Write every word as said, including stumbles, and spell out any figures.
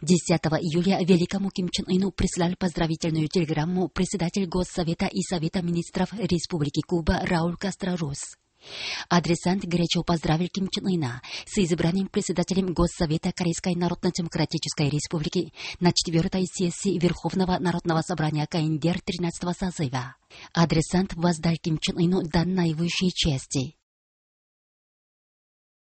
десятого июля великому Ким Чен Ыну прислал поздравительную телеграмму председатель Госсовета и Совета министров Республики Куба Рауль Кастро Рус. Адресант горячо поздравил Ким Чен Ына с избранием председателем Госсовета Корейской Народно-Демократической Республики на четвертой сессии Верховного Народного собрания КНДР тринадцатого созыва. Адресант воздал Ким Чен Ыну дан наивысшей чести.